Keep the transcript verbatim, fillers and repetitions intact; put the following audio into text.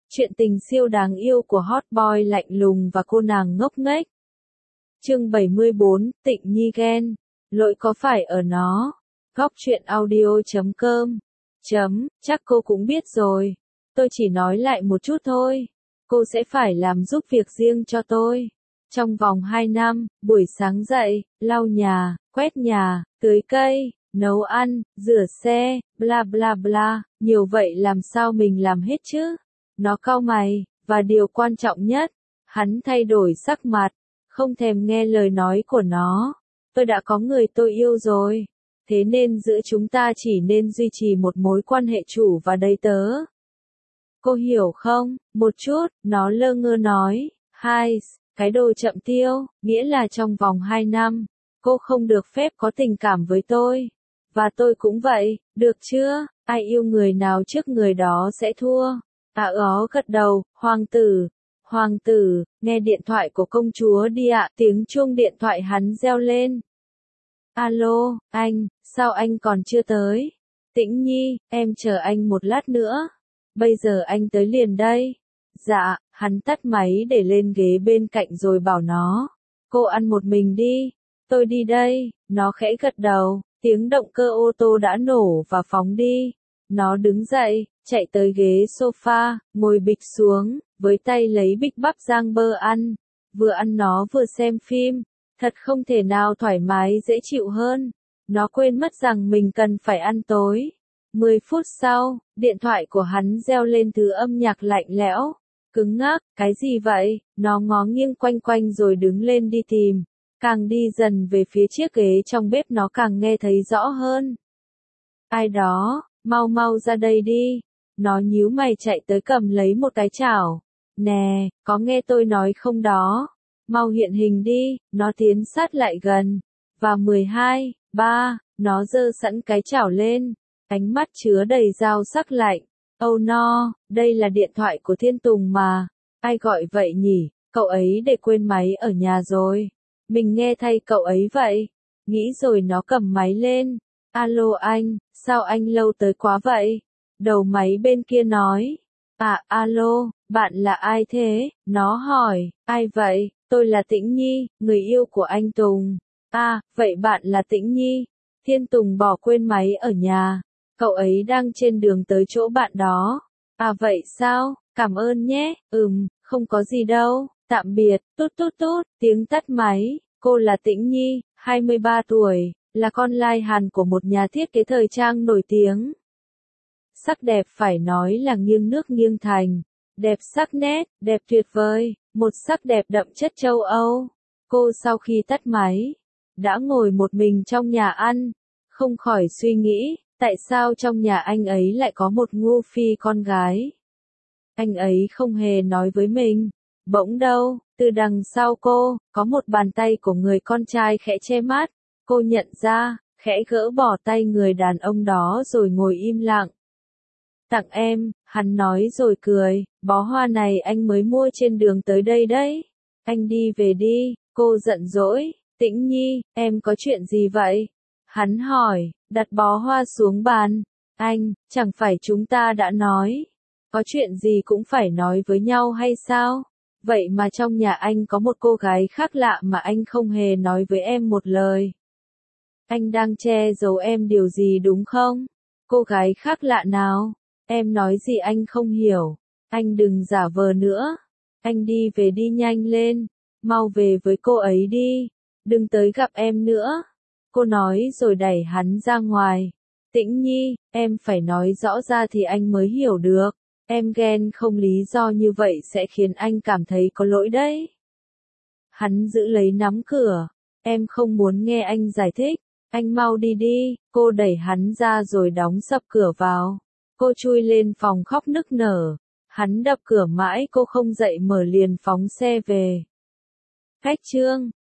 Chuyện tình siêu đáng yêu của hot boy lạnh lùng và cô nàng ngốc nghếch. Chương bảy mươi bốn, Tịnh Nhi ghen. Lỗi có phải ở nó? Góc truyện audio chấm com. Chấm, chắc cô cũng biết rồi. Tôi chỉ nói lại một chút thôi. Cô sẽ phải làm giúp việc riêng cho tôi. Trong vòng hai năm, buổi sáng dậy, lau nhà, quét nhà, tưới cây, nấu ăn, rửa xe, bla bla bla, nhiều vậy làm sao mình làm hết chứ? Nó cau mày, và điều quan trọng nhất, hắn thay đổi sắc mặt, không thèm nghe lời nói của nó. Tôi đã có người tôi yêu rồi, thế nên giữa chúng ta chỉ nên duy trì một mối quan hệ chủ và đầy tớ. Cô hiểu không? Một chút, nó lơ ngơ nói. Hai, cái đồ chậm tiêu, nghĩa là trong vòng hai năm, cô không được phép có tình cảm với tôi. Và tôi cũng vậy, được chưa? Ai yêu người nào trước người đó sẽ thua. À ó gật đầu, hoàng tử, hoàng tử, nghe điện thoại của công chúa đi ạ, tiếng chuông điện thoại hắn reo lên. Alo, anh, sao anh còn chưa tới? Tĩnh Nhi, em chờ anh một lát nữa. Bây giờ anh tới liền đây. Dạ, hắn tắt máy để lên ghế bên cạnh rồi bảo nó. Cô ăn một mình đi, tôi đi đây, nó khẽ gật đầu, tiếng động cơ ô tô đã nổ và phóng đi. Nó đứng dậy, chạy tới ghế sofa, ngồi bịch xuống, với tay lấy bịch bắp rang bơ ăn. Vừa ăn nó vừa xem phim, thật không thể nào thoải mái dễ chịu hơn. Nó quên mất rằng mình cần phải ăn tối. Mười phút sau, điện thoại của hắn reo lên thứ âm nhạc lạnh lẽo. Cứng ngắc, cái gì vậy? Nó ngó nghiêng quanh quanh rồi đứng lên đi tìm. Càng đi dần về phía chiếc ghế trong bếp nó càng nghe thấy rõ hơn. Ai đó, mau mau ra đây đi. Nó nhíu mày chạy tới cầm lấy một cái chảo. Nè, có nghe tôi nói không đó? Mau hiện hình đi, nó tiến sát lại gần. Và mười hai, ba, nó giơ sẵn cái chảo lên. Ánh mắt chứa đầy dao sắc lạnh. Oh no, đây là điện thoại của Thiên Tùng mà. Ai gọi vậy nhỉ? Cậu ấy để quên máy ở nhà rồi. Mình nghe thay cậu ấy vậy. Nghĩ rồi nó cầm máy lên. Alo anh, sao anh lâu tới quá vậy? Đầu máy bên kia nói. À, alo, bạn là ai thế? Nó hỏi, ai vậy? Tôi là Tĩnh Nhi, người yêu của anh Tùng. À, vậy bạn là Tĩnh Nhi. Thiên Tùng bỏ quên máy ở nhà. Cậu ấy đang trên đường tới chỗ bạn đó. À vậy sao? Cảm ơn nhé. Ừm, không có gì đâu. Tạm biệt. Tút tút tút, tiếng tắt máy. Cô là Tĩnh Nhi, hai mươi ba tuổi, là con lai hàn của một nhà thiết kế thời trang nổi tiếng. Sắc đẹp phải nói là nghiêng nước nghiêng thành. Đẹp sắc nét, đẹp tuyệt vời, một sắc đẹp đậm chất châu Âu. Cô sau khi tắt máy, đã ngồi một mình trong nhà ăn, không khỏi suy nghĩ, tại sao trong nhà anh ấy lại có một ngu phi con gái. Anh ấy không hề nói với mình. Bỗng đâu, từ đằng sau cô, có một bàn tay của người con trai khẽ che mắt. Cô nhận ra, khẽ gỡ bỏ tay người đàn ông đó rồi ngồi im lặng. Tặng em, hắn nói rồi cười, bó hoa này anh mới mua trên đường tới đây đấy. Anh đi về đi, cô giận dỗi. Tĩnh Nhi, em có chuyện gì vậy? Hắn hỏi, đặt bó hoa xuống bàn. Anh, chẳng phải chúng ta đã nói, có chuyện gì cũng phải nói với nhau hay sao? Vậy mà trong nhà anh có một cô gái khác lạ mà anh không hề nói với em một lời. Anh đang che giấu em điều gì đúng không? Cô gái khác lạ nào? Em nói gì anh không hiểu. Anh đừng giả vờ nữa. Anh đi về đi nhanh lên. Mau về với cô ấy đi. Đừng tới gặp em nữa. Cô nói rồi đẩy hắn ra ngoài. Tĩnh Nhi, em phải nói rõ ra thì anh mới hiểu được. Em ghen không lý do như vậy sẽ khiến anh cảm thấy có lỗi đấy. Hắn giữ lấy nắm cửa. Em không muốn nghe anh giải thích. Anh mau đi đi. Cô đẩy hắn ra rồi đóng sập cửa vào. Cô chui lên phòng khóc nức nở. Hắn đập cửa mãi cô không dậy mở liền phóng xe về. Cách chương